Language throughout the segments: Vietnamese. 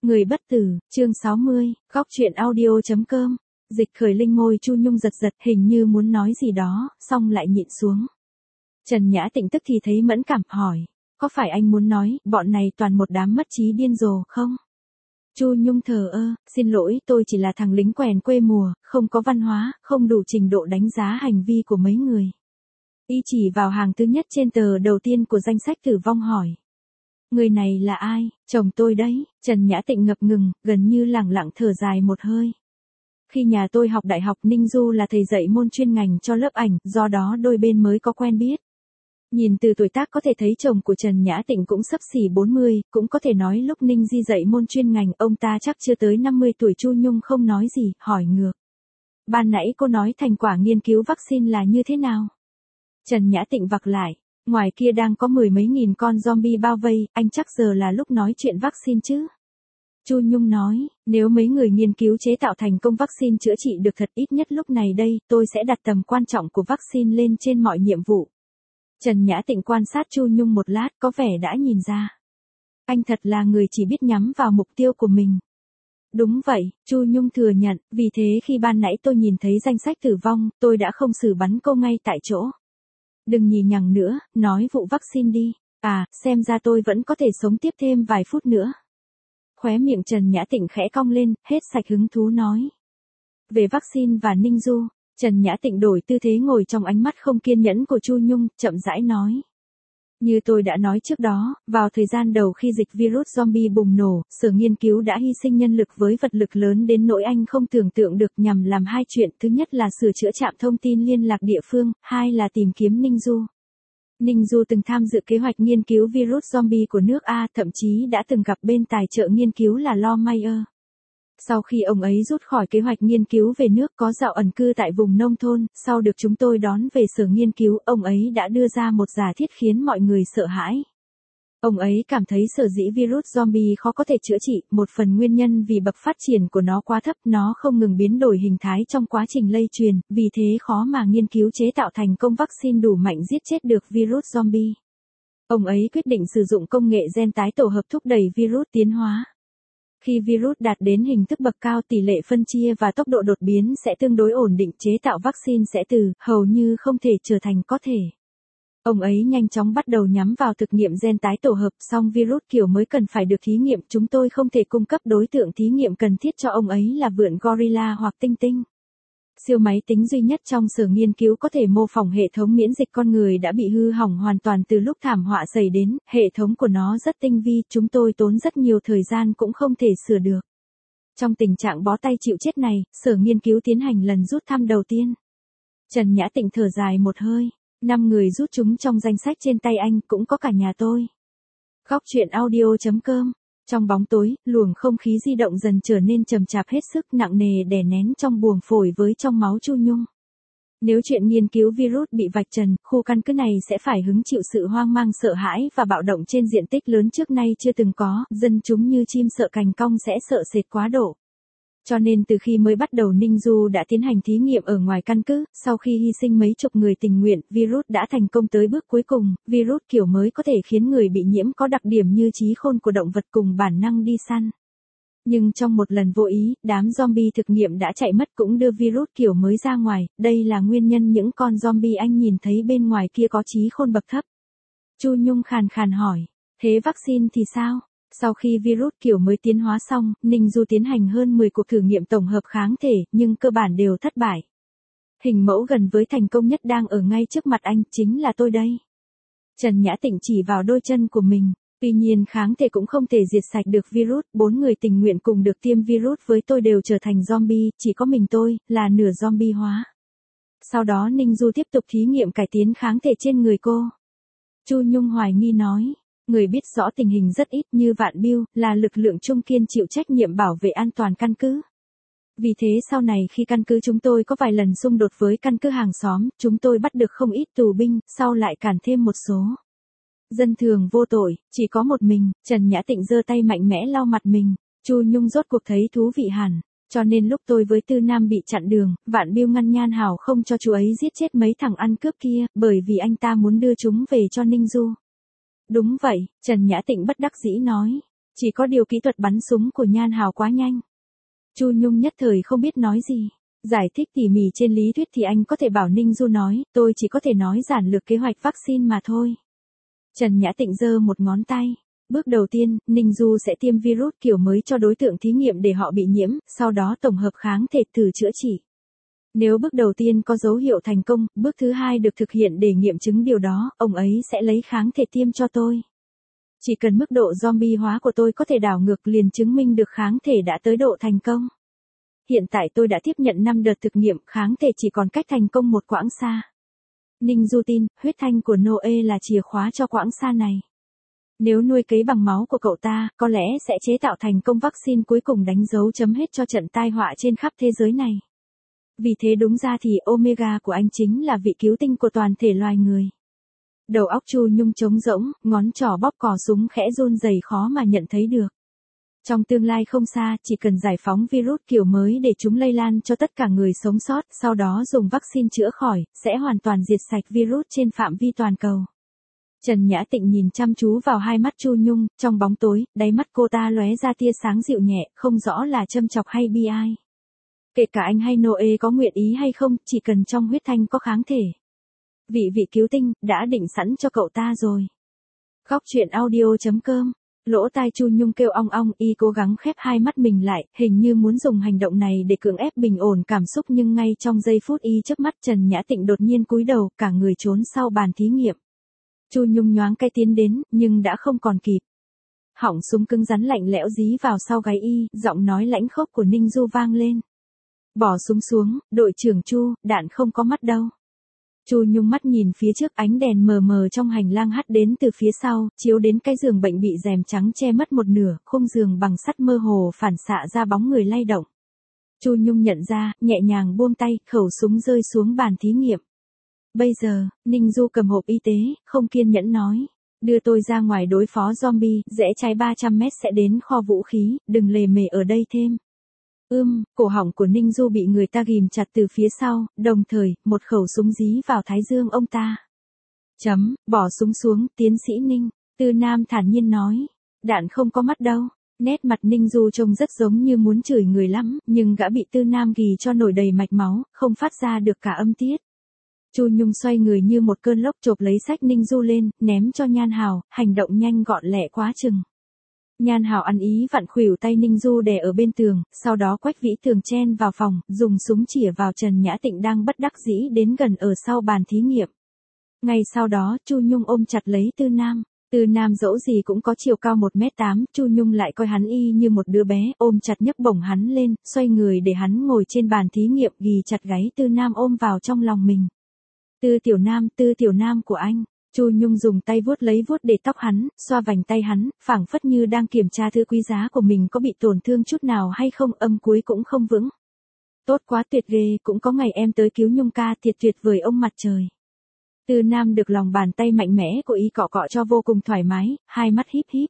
Người bất tử, chương 60, góc truyện audio.com. Dịch khởi linh môi Chu Nhung giật giật, hình như muốn nói gì đó, xong lại nhịn xuống. Trần Nhã Tịnh tức thì thấy mẫn cảm, hỏi, có phải anh muốn nói, bọn này toàn một đám mất trí điên rồ không? Chu Nhung thờ ơ, xin lỗi, tôi chỉ là thằng lính quèn quê mùa, không có văn hóa, không đủ trình độ đánh giá hành vi của mấy người. Y chỉ vào hàng thứ nhất trên tờ đầu tiên của danh sách tử vong hỏi. Người này là ai? Chồng tôi đấy. Trần Nhã Tịnh ngập ngừng, gần như lẳng lặng thở dài một hơi. Khi nhà tôi học đại học Ninh Du là thầy dạy môn chuyên ngành cho lớp ảnh, do đó đôi bên mới có quen biết. Nhìn từ tuổi tác có thể thấy chồng của Trần Nhã Tịnh cũng xấp xỉ 40, cũng có thể nói lúc Ninh Di dạy môn chuyên ngành ông ta chắc chưa tới 50 tuổi. Chu Nhung không nói gì, hỏi ngược. Ban nãy cô nói thành quả nghiên cứu vaccine là như thế nào? Trần Nhã Tịnh vặc lại. Ngoài kia đang có mười mấy nghìn con zombie bao vây, anh chắc giờ là lúc nói chuyện vaccine chứ? Chu Nhung nói, nếu mấy người nghiên cứu chế tạo thành công vaccine chữa trị được thật ít nhất lúc này đây, tôi sẽ đặt tầm quan trọng của vaccine lên trên mọi nhiệm vụ. Trần Nhã Tịnh quan sát Chu Nhung một lát, có vẻ đã nhìn ra. Anh thật là người chỉ biết nhắm vào mục tiêu của mình. Đúng vậy, Chu Nhung thừa nhận, vì thế khi ban nãy tôi nhìn thấy danh sách tử vong, tôi đã không xử bắn cô ngay tại chỗ. Đừng nhì nhằng nữa, nói vụ vaccine đi. À, xem ra tôi vẫn có thể sống tiếp thêm vài phút nữa. Khóe miệng Trần Nhã Tịnh khẽ cong lên, hết sạch hứng thú nói. Về vaccine và Ninh Du, Trần Nhã Tịnh đổi tư thế ngồi trong ánh mắt không kiên nhẫn của Chu Nhung, chậm rãi nói. Như tôi đã nói trước đó, vào thời gian đầu khi dịch virus zombie bùng nổ, sở nghiên cứu đã hy sinh nhân lực với vật lực lớn đến nỗi anh không tưởng tượng được nhằm làm hai chuyện. Thứ nhất là sửa chữa trạm thông tin liên lạc địa phương, hai là tìm kiếm Ninh Du. Ninh Du từng tham dự kế hoạch nghiên cứu virus zombie của nước A, thậm chí đã từng gặp bên tài trợ nghiên cứu là Lo Mayer. Sau khi ông ấy rút khỏi kế hoạch nghiên cứu về nước có dạo ẩn cư tại vùng nông thôn, sau được chúng tôi đón về sở nghiên cứu, ông ấy đã đưa ra một giả thiết khiến mọi người sợ hãi. Ông ấy cảm thấy sở dĩ virus zombie khó có thể chữa trị, một phần nguyên nhân vì bậc phát triển của nó quá thấp, nó không ngừng biến đổi hình thái trong quá trình lây truyền, vì thế khó mà nghiên cứu chế tạo thành công vaccine đủ mạnh giết chết được virus zombie. Ông ấy quyết định sử dụng công nghệ gen tái tổ hợp thúc đẩy virus tiến hóa. Khi virus đạt đến hình thức bậc cao, tỷ lệ phân chia và tốc độ đột biến sẽ tương đối ổn định, chế tạo vaccine sẽ từ hầu như không thể trở thành có thể. Ông ấy nhanh chóng bắt đầu nhắm vào thực nghiệm gen tái tổ hợp, song virus kiểu mới cần phải được thí nghiệm, chúng tôi không thể cung cấp đối tượng thí nghiệm cần thiết cho ông ấy là vượn gorilla hoặc tinh tinh. Siêu máy tính duy nhất trong sở nghiên cứu có thể mô phỏng hệ thống miễn dịch con người đã bị hư hỏng hoàn toàn từ lúc thảm họa xảy đến, hệ thống của nó rất tinh vi, chúng tôi tốn rất nhiều thời gian cũng không thể sửa được. Trong tình trạng bó tay chịu chết này, sở nghiên cứu tiến hành lần rút thăm đầu tiên. Trần Nhã Tịnh thở dài một hơi, 5 người rút chúng trong danh sách trên tay anh, cũng có cả nhà tôi. Góc truyện audio.com. Trong bóng tối, luồng không khí di động dần trở nên trầm chạp hết sức, nặng nề đè nén trong buồng phổi với trong máu Chu Nhung. Nếu chuyện nghiên cứu virus bị vạch trần, khu căn cứ này sẽ phải hứng chịu sự hoang mang sợ hãi và bạo động trên diện tích lớn trước nay chưa từng có, dân chúng như chim sợ cành cong sẽ sợ sệt quá độ. Cho nên từ khi mới bắt đầu Ninh Du đã tiến hành thí nghiệm ở ngoài căn cứ, sau khi hy sinh mấy chục người tình nguyện, virus đã thành công tới bước cuối cùng, virus kiểu mới có thể khiến người bị nhiễm có đặc điểm như trí khôn của động vật cùng bản năng đi săn. Nhưng trong một lần vô ý, đám zombie thực nghiệm đã chạy mất cũng đưa virus kiểu mới ra ngoài, đây là nguyên nhân những con zombie anh nhìn thấy bên ngoài kia có trí khôn bậc thấp. Chu Nhung khàn khàn hỏi, thế vaccine thì sao? Sau khi virus kiểu mới tiến hóa xong, Ninh Du tiến hành hơn 10 cuộc thử nghiệm tổng hợp kháng thể, nhưng cơ bản đều thất bại. Hình mẫu gần với thành công nhất đang ở ngay trước mặt anh, chính là tôi đây. Trần Nhã Tịnh chỉ vào đôi chân của mình, tuy nhiên kháng thể cũng không thể diệt sạch được virus, 4 người tình nguyện cùng được tiêm virus với tôi đều trở thành zombie, chỉ có mình tôi, là nửa zombie hóa. Sau đó Ninh Du tiếp tục thí nghiệm cải tiến kháng thể trên người cô. Chu Nhung hoài nghi nói. Người biết rõ tình hình rất ít, như Vạn Biêu, là lực lượng trung kiên chịu trách nhiệm bảo vệ an toàn căn cứ. Vì thế sau này khi căn cứ chúng tôi có vài lần xung đột với căn cứ hàng xóm, chúng tôi bắt được không ít tù binh, sau lại cản thêm một số. Dân thường vô tội, chỉ có một mình. Trần Nhã Tịnh giơ tay mạnh mẽ lau mặt mình, Chu Nhung rốt cuộc thấy thú vị hẳn. Cho nên lúc tôi với Tư Nam bị chặn đường, Vạn Biêu ngăn nhan hảo không cho chú ấy giết chết mấy thằng ăn cướp kia, bởi vì anh ta muốn đưa chúng về cho Ninh Du. Đúng vậy, Trần Nhã Tịnh bất đắc dĩ nói. Chỉ có điều kỹ thuật bắn súng của Nhan Hào quá nhanh. Chu Nhung nhất thời không biết nói gì. Giải thích tỉ mỉ trên lý thuyết thì anh có thể bảo Ninh Du nói, tôi chỉ có thể nói giản lược kế hoạch vaccine mà thôi. Trần Nhã Tịnh giơ một ngón tay. Bước đầu tiên, Ninh Du sẽ tiêm virus kiểu mới cho đối tượng thí nghiệm để họ bị nhiễm, sau đó tổng hợp kháng thể thử chữa trị. Nếu bước đầu tiên có dấu hiệu thành công, bước thứ hai được thực hiện để nghiệm chứng điều đó, ông ấy sẽ lấy kháng thể tiêm cho tôi. Chỉ cần mức độ zombie hóa của tôi có thể đảo ngược liền chứng minh được kháng thể đã tới độ thành công. Hiện tại tôi đã tiếp nhận 5 đợt thực nghiệm, kháng thể chỉ còn cách thành công một quãng xa. Ninh Du tin, huyết thanh của Noe là chìa khóa cho quãng xa này. Nếu nuôi cấy bằng máu của cậu ta, có lẽ sẽ chế tạo thành công vaccine cuối cùng đánh dấu chấm hết cho trận tai họa trên khắp thế giới này. Vì thế đúng ra thì Omega của anh chính là vị cứu tinh của toàn thể loài người. Đầu óc Chu Nhung trống rỗng, ngón trỏ bóp cò súng khẽ run rẩy khó mà nhận thấy được. Trong tương lai không xa, chỉ cần giải phóng virus kiểu mới để chúng lây lan cho tất cả người sống sót, sau đó dùng vaccine chữa khỏi, sẽ hoàn toàn diệt sạch virus trên phạm vi toàn cầu. Trần Nhã Tịnh nhìn chăm chú vào hai mắt Chu Nhung, trong bóng tối, đáy mắt cô ta lóe ra tia sáng dịu nhẹ, không rõ là châm chọc hay bi ai. Kể cả anh hay Noe có nguyện ý hay không, chỉ cần trong huyết thanh có kháng thể. Vị cứu tinh, đã định sẵn cho cậu ta rồi. Góc truyện audio.com. Lỗ tai Chu Nhung kêu ong ong, y cố gắng khép hai mắt mình lại, hình như muốn dùng hành động này để cưỡng ép bình ổn cảm xúc, nhưng ngay trong giây phút y chớp mắt Trần Nhã Tịnh đột nhiên cúi đầu, cả người trốn sau bàn thí nghiệm. Chu Nhung nhoáng cái tiến đến, nhưng đã không còn kịp. Họng súng cứng rắn lạnh lẽo dí vào sau gáy y, giọng nói lãnh khốc của Ninh Du vang lên. Bỏ súng xuống, đội trưởng Chu, đạn không có mắt đâu. Chu Nhung mắt nhìn phía trước, ánh đèn mờ mờ trong hành lang hắt đến từ phía sau, chiếu đến cái giường bệnh bị rèm trắng che mất một nửa, khung giường bằng sắt mơ hồ phản xạ ra bóng người lay động. Chu Nhung nhận ra, nhẹ nhàng buông tay, khẩu súng rơi xuống bàn thí nghiệm. Bây giờ, Ninh Du cầm hộp y tế, không kiên nhẫn nói. Đưa tôi ra ngoài đối phó zombie, rẽ trái 300 mét sẽ đến kho vũ khí, đừng lề mề ở đây thêm. Cổ họng của Ninh Du bị người ta ghim chặt từ phía sau, đồng thời, một khẩu súng dí vào thái dương ông ta. Bỏ súng xuống, tiến sĩ Ninh, Tư Nam thản nhiên nói. Đạn không có mắt đâu. Nét mặt Ninh Du trông rất giống như muốn chửi người lắm, nhưng gã bị Tư Nam ghì cho nổi đầy mạch máu, không phát ra được cả âm tiết. Chu Nhung xoay người như một cơn lốc chộp lấy sách Ninh Du lên, ném cho Nhan Hào, hành động nhanh gọn lẹ quá chừng. Nhan Hào ăn ý vặn khuỷu tay Ninh Du đè ở bên tường, sau đó Quách Vĩ Tường chen vào phòng, dùng súng chĩa vào Trần Nhã Tịnh đang bất đắc dĩ đến gần ở sau bàn thí nghiệm. Ngay sau đó, Chu Nhung ôm chặt lấy Tư Nam. Tư Nam dẫu gì cũng có chiều cao 1m8, Chu Nhung lại coi hắn y như một đứa bé, ôm chặt nhấc bổng hắn lên, xoay người để hắn ngồi trên bàn thí nghiệm, ghì chặt gáy Tư Nam ôm vào trong lòng mình. Tư Tiểu Nam của anh. Chu Nhung dùng tay vuốt lấy vuốt để tóc hắn, xoa vành tay hắn, phảng phất như đang kiểm tra thứ quý giá của mình có bị tổn thương chút nào hay không, âm cuối cũng không vững. Tốt quá, tuyệt ghê, cũng có ngày em tới cứu Nhung ca, tuyệt vời ông mặt trời. Tư Nam được lòng bàn tay mạnh mẽ của y cọ cọ cho vô cùng thoải mái, hai mắt híp híp.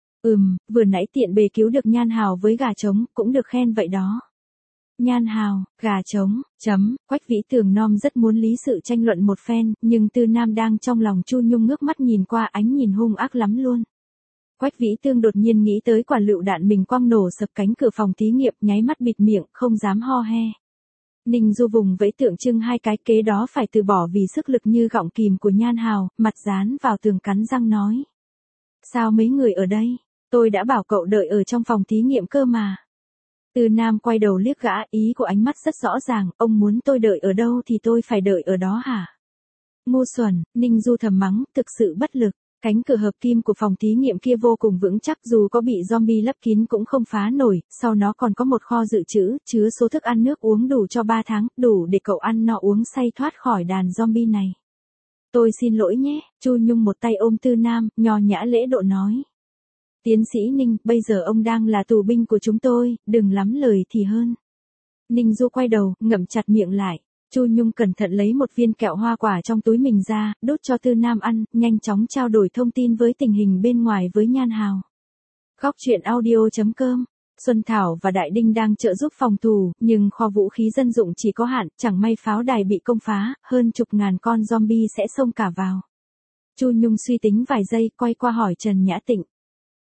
Vừa nãy tiện bề cứu được Nhan Hào với gà trống, cũng được khen vậy đó. Nhan Hào, gà trống, Quách Vĩ Tường Nom rất muốn lý sự tranh luận một phen, nhưng Tư Nam đang trong lòng Chu Nhung ngước mắt nhìn qua, ánh nhìn hung ác lắm luôn. Quách Vĩ Tường đột nhiên nghĩ tới quả lựu đạn mình quăng nổ sập cánh cửa phòng thí nghiệm, nháy mắt bịt miệng, không dám ho he. Ninh Du vùng vẫy tượng trưng hai cái, kế đó phải từ bỏ vì sức lực như gọng kìm của Nhan Hào, mặt dán vào tường cắn răng nói. Sao mấy người ở đây? Tôi đã bảo cậu đợi ở trong phòng thí nghiệm cơ mà. Tư Nam quay đầu liếc gã, ý của ánh mắt rất rõ ràng, ông muốn tôi đợi ở đâu thì tôi phải đợi ở đó hả? Ngu xuẩn, Ninh Du thầm mắng, thực sự bất lực. Cánh cửa hợp kim của phòng thí nghiệm kia vô cùng vững chắc, dù có bị zombie lấp kín cũng không phá nổi, sau nó còn có một kho dự trữ, chứa số thức ăn nước uống đủ cho 3 tháng, đủ để cậu ăn no uống say thoát khỏi đàn zombie này. Tôi xin lỗi nhé, Chu Nhung một tay ôm Tư Nam, nho nhã lễ độ nói. Tiến sĩ Ninh, bây giờ ông đang là tù binh của chúng tôi, đừng lắm lời thì hơn. Ninh Du quay đầu, ngậm chặt miệng lại. Chu Nhung cẩn thận lấy một viên kẹo hoa quả trong túi mình ra, đút cho Tư Nam ăn, nhanh chóng trao đổi thông tin với tình hình bên ngoài với Nhan Hào. Góc truyện audio.com. Xuân Thảo và Đại Đinh đang trợ giúp phòng thủ, nhưng kho vũ khí dân dụng chỉ có hạn, chẳng may pháo đài bị công phá, hơn chục ngàn con zombie sẽ xông cả vào. Chu Nhung suy tính vài giây, quay qua hỏi Trần Nhã Tịnh.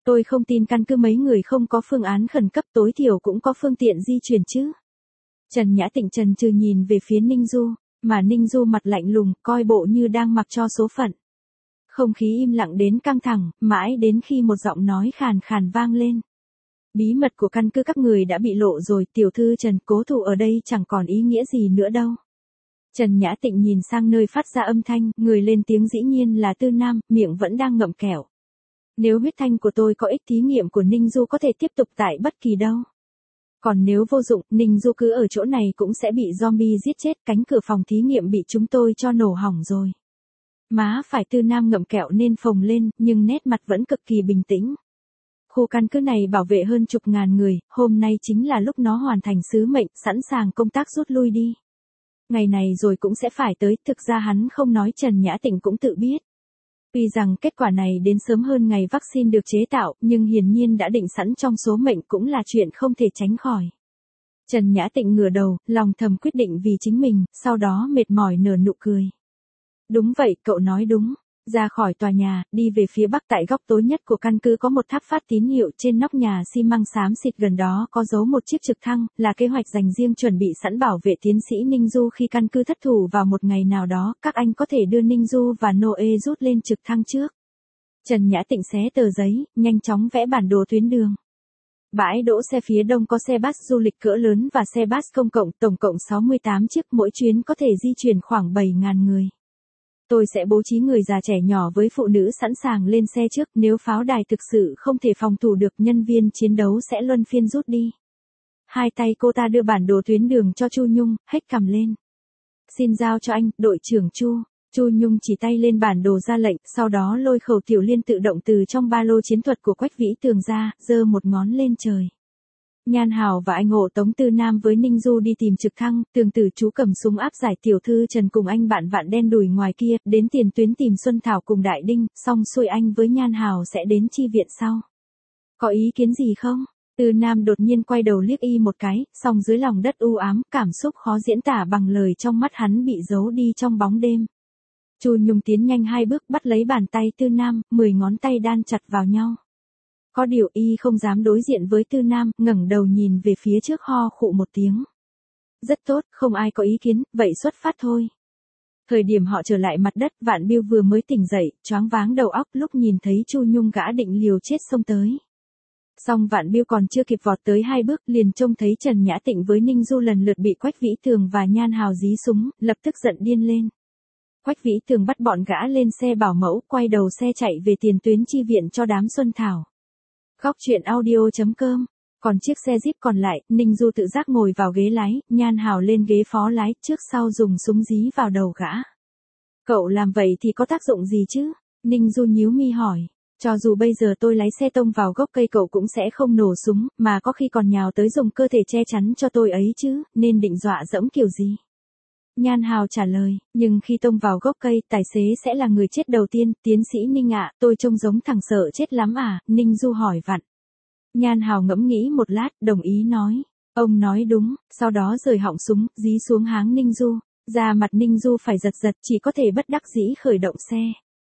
Tôi không tin căn cứ mấy người không có phương án khẩn cấp, tối thiểu cũng có phương tiện di chuyển chứ. Trần Nhã Tịnh chần chừ nhìn về phía Ninh Du, mà Ninh Du mặt lạnh lùng, coi bộ như đang mặc cho số phận. Không khí im lặng đến căng thẳng, mãi đến khi một giọng nói khàn khàn vang lên. Bí mật của căn cứ các người đã bị lộ rồi, tiểu thư Trần, cố thủ ở đây chẳng còn ý nghĩa gì nữa đâu. Trần Nhã Tịnh nhìn sang nơi phát ra âm thanh, người lên tiếng dĩ nhiên là Tư Nam, miệng vẫn đang ngậm kẹo. Nếu huyết thanh của tôi có ích, thí nghiệm của Ninh Du có thể tiếp tục tại bất kỳ đâu. Còn nếu vô dụng, Ninh Du cứ ở chỗ này cũng sẽ bị zombie giết chết, cánh cửa phòng thí nghiệm bị chúng tôi cho nổ hỏng rồi. Má phải Tư Nam ngậm kẹo nên phồng lên, nhưng nét mặt vẫn cực kỳ bình tĩnh. Khu căn cứ này bảo vệ hơn chục ngàn người, hôm nay chính là lúc nó hoàn thành sứ mệnh, sẵn sàng công tác rút lui đi. Ngày này rồi cũng sẽ phải tới, thực ra hắn không nói Trần Nhã Tịnh cũng tự biết. Tuy rằng kết quả này đến sớm hơn ngày vaccine được chế tạo, nhưng hiển nhiên đã định sẵn trong số mệnh cũng là chuyện không thể tránh khỏi. Trần Nhã Tịnh ngửa đầu, lòng thầm quyết định vì chính mình, sau đó mệt mỏi nở nụ cười. Đúng vậy, cậu nói đúng. Ra khỏi tòa nhà, đi về phía bắc, tại góc tối nhất của căn cứ có một tháp phát tín hiệu, trên nóc nhà xi măng xám xịt gần đó có giấu một chiếc trực thăng, là kế hoạch dành riêng chuẩn bị sẵn bảo vệ tiến sĩ Ninh Du khi căn cứ thất thủ vào một ngày nào đó, các anh có thể đưa Ninh Du và Noe rút lên trực thăng trước. Trần Nhã Tịnh xé tờ giấy, nhanh chóng vẽ bản đồ tuyến đường. Bãi đỗ xe phía đông có xe bus du lịch cỡ lớn và xe bus công cộng, tổng cộng 68 chiếc, mỗi chuyến có thể di chuyển khoảng 7.000 người. Tôi sẽ bố trí người già trẻ nhỏ với phụ nữ sẵn sàng lên xe trước, nếu pháo đài thực sự không thể phòng thủ được, nhân viên chiến đấu sẽ luân phiên rút đi. Hai tay cô ta đưa bản đồ tuyến đường cho Chu Nhung, hếch cằm lên. Xin giao cho anh, đội trưởng Chu. Chu Nhung chỉ tay lên bản đồ ra lệnh, sau đó lôi khẩu tiểu liên tự động từ trong ba lô chiến thuật của Quách Vĩ Tường ra, giơ một ngón lên trời. Nhan Hào và anh hộ tống Tư Nam với Ninh Du đi tìm trực thăng, Tường Tử chú cầm súng áp giải tiểu thư Trần cùng anh bạn Vạn đen đùi ngoài kia, đến tiền tuyến tìm Xuân Thảo cùng Đại Đinh, xong xuôi anh với Nhan Hào sẽ đến chi viện sau. Có ý kiến gì không? Tư Nam đột nhiên quay đầu liếc y một cái, song dưới lòng đất u ám, cảm xúc khó diễn tả bằng lời trong mắt hắn bị giấu đi trong bóng đêm. Chu Nhung tiến nhanh 2 bước bắt lấy bàn tay Tư Nam, 10 ngón tay đan chặt vào nhau. Có điều y không dám đối diện với Tư Nam, ngẩng đầu nhìn về phía trước, ho khụ một tiếng. Rất tốt, không ai có ý kiến, vậy xuất phát thôi. Thời điểm họ trở lại mặt đất, Vạn Biêu vừa mới tỉnh dậy, choáng váng đầu óc, lúc nhìn thấy Chu Nhung gã định liều chết xông tới. Song Vạn Biêu còn chưa kịp vọt tới 2 bước, liền trông thấy Trần Nhã Tịnh với Ninh Du lần lượt bị Quách Vĩ Tường và Nhan Hào dí súng, lập tức giận điên lên. Quách Vĩ Tường bắt bọn gã lên xe bảo mẫu, quay đầu xe chạy về tiền tuyến chi viện cho đám Xuân Thảo. Góc truyện audio.com. Còn chiếc xe Jeep còn lại, Ninh Du tự giác ngồi vào ghế lái, Nhan Hào lên ghế phó lái, trước sau dùng súng dí vào đầu gã. Cậu làm vậy thì có tác dụng gì chứ? Ninh Du nhíu mi hỏi. Cho dù bây giờ tôi lái xe tông vào gốc cây cậu cũng sẽ không nổ súng, mà có khi còn nhào tới dùng cơ thể che chắn cho tôi ấy chứ, nên định dọa dẫm kiểu gì? Nhan Hào trả lời, nhưng khi tông vào gốc cây, tài xế sẽ là người chết đầu tiên, tiến sĩ Ninh ạ, tôi trông giống thằng sợ chết lắm à, Ninh Du hỏi vặn. Nhan Hào ngẫm nghĩ một lát, đồng ý nói, ông nói đúng, sau đó rời họng súng, dí xuống háng Ninh Du, da mặt Ninh Du phải giật giật, chỉ có thể bất đắc dĩ khởi động xe.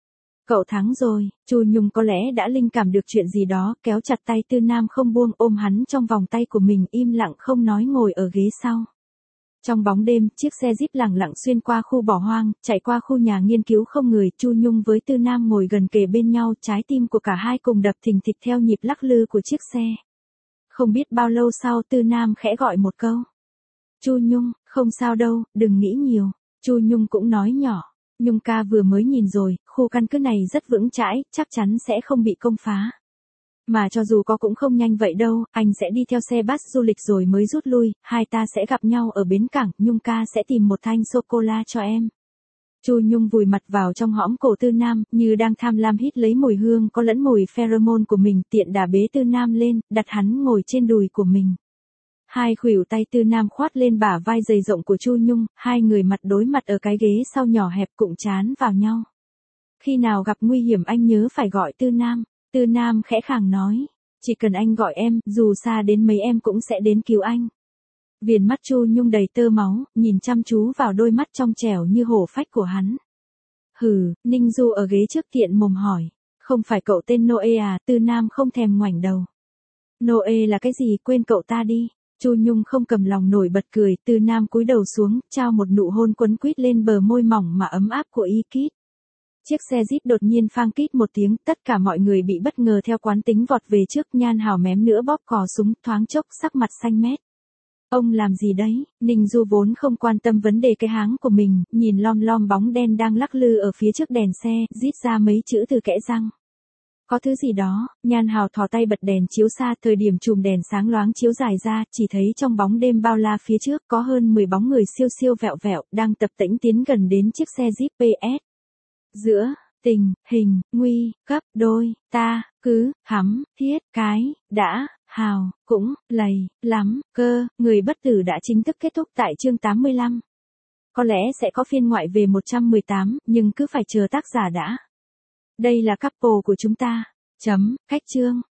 Cậu thắng rồi, Chu Nhung có lẽ đã linh cảm được chuyện gì đó, kéo chặt tay Tư Nam không buông, ôm hắn trong vòng tay của mình, im lặng không nói ngồi ở ghế sau. Trong bóng đêm, chiếc xe Jeep lẳng lặng xuyên qua khu bỏ hoang, chạy qua khu nhà nghiên cứu không người, Chu Nhung với Tư Nam ngồi gần kề bên nhau, trái tim của cả hai cùng đập thình thịch theo nhịp lắc lư của chiếc xe. Không biết bao lâu sau, Tư Nam khẽ gọi một câu. Chu Nhung, không sao đâu, đừng nghĩ nhiều. Chu Nhung cũng nói nhỏ. Nhung ca vừa mới nhìn rồi, khu căn cứ này rất vững chãi, chắc chắn sẽ không bị công phá. Mà cho dù có cũng không nhanh vậy đâu, anh sẽ đi theo xe bus du lịch rồi mới rút lui, hai ta sẽ gặp nhau ở bến cảng, Nhung ca sẽ tìm một thanh sô-cô-la cho em. Chu Nhung vùi mặt vào trong hõm cổ Tư Nam, như đang tham lam hít lấy mùi hương có lẫn mùi pheromone của mình, tiện đà bế Tư Nam lên, đặt hắn ngồi trên đùi của mình. Hai khuỷu tay Tư Nam khoát lên bả vai dày rộng của Chu Nhung, hai người mặt đối mặt ở cái ghế sau nhỏ hẹp cụng trán vào nhau. Khi nào gặp nguy hiểm anh nhớ phải gọi Tư Nam. Tư Nam khẽ khàng nói, chỉ cần anh gọi em, dù xa đến mấy em cũng sẽ đến cứu anh. Viền mắt Chu Nhung đầy tơ máu, nhìn chăm chú vào đôi mắt trong trẻo như hổ phách của hắn. Hừ, Ninh Du ở ghế trước tiện mồm hỏi, Không phải cậu tên Noe à? Tư Nam không thèm ngoảnh đầu. Noe là cái gì, quên cậu ta đi. Chu Nhung không cầm lòng nổi bật cười, Tư Nam cúi đầu xuống, trao một nụ hôn quấn quýt lên bờ môi mỏng mà ấm áp của Y Kít. Chiếc xe Jeep đột nhiên phang kít một tiếng, tất cả mọi người bị bất ngờ theo quán tính vọt về trước, Nhan Hảo mém nữa bóp cò súng, thoáng chốc sắc mặt xanh mét. Ông làm gì đấy? Ninh Du vốn không quan tâm vấn đề cái háng của mình, nhìn lom lom bóng đen đang lắc lư ở phía trước đèn xe, rít ra mấy chữ từ kẽ răng. Có thứ gì đó. Nhan Hảo thò tay bật đèn chiếu xa, thời điểm chùm đèn sáng loáng chiếu dài ra, chỉ thấy trong bóng đêm bao la phía trước có hơn 10 bóng người siêu siêu vẹo vẹo, đang tập tễnh tiến gần đến chiếc xe Jeep PS. Giữa, tình, hình, nguy, gấp, đôi, ta, cứ, hắm, thiết, cái, đã, hào, cũng, lầy, lắm, cơ, người bất tử đã chính thức kết thúc tại chương 85. Có lẽ sẽ có phiên ngoại về 118, nhưng cứ phải chờ tác giả đã. Đây là couple của chúng ta. Chấm, cách chương.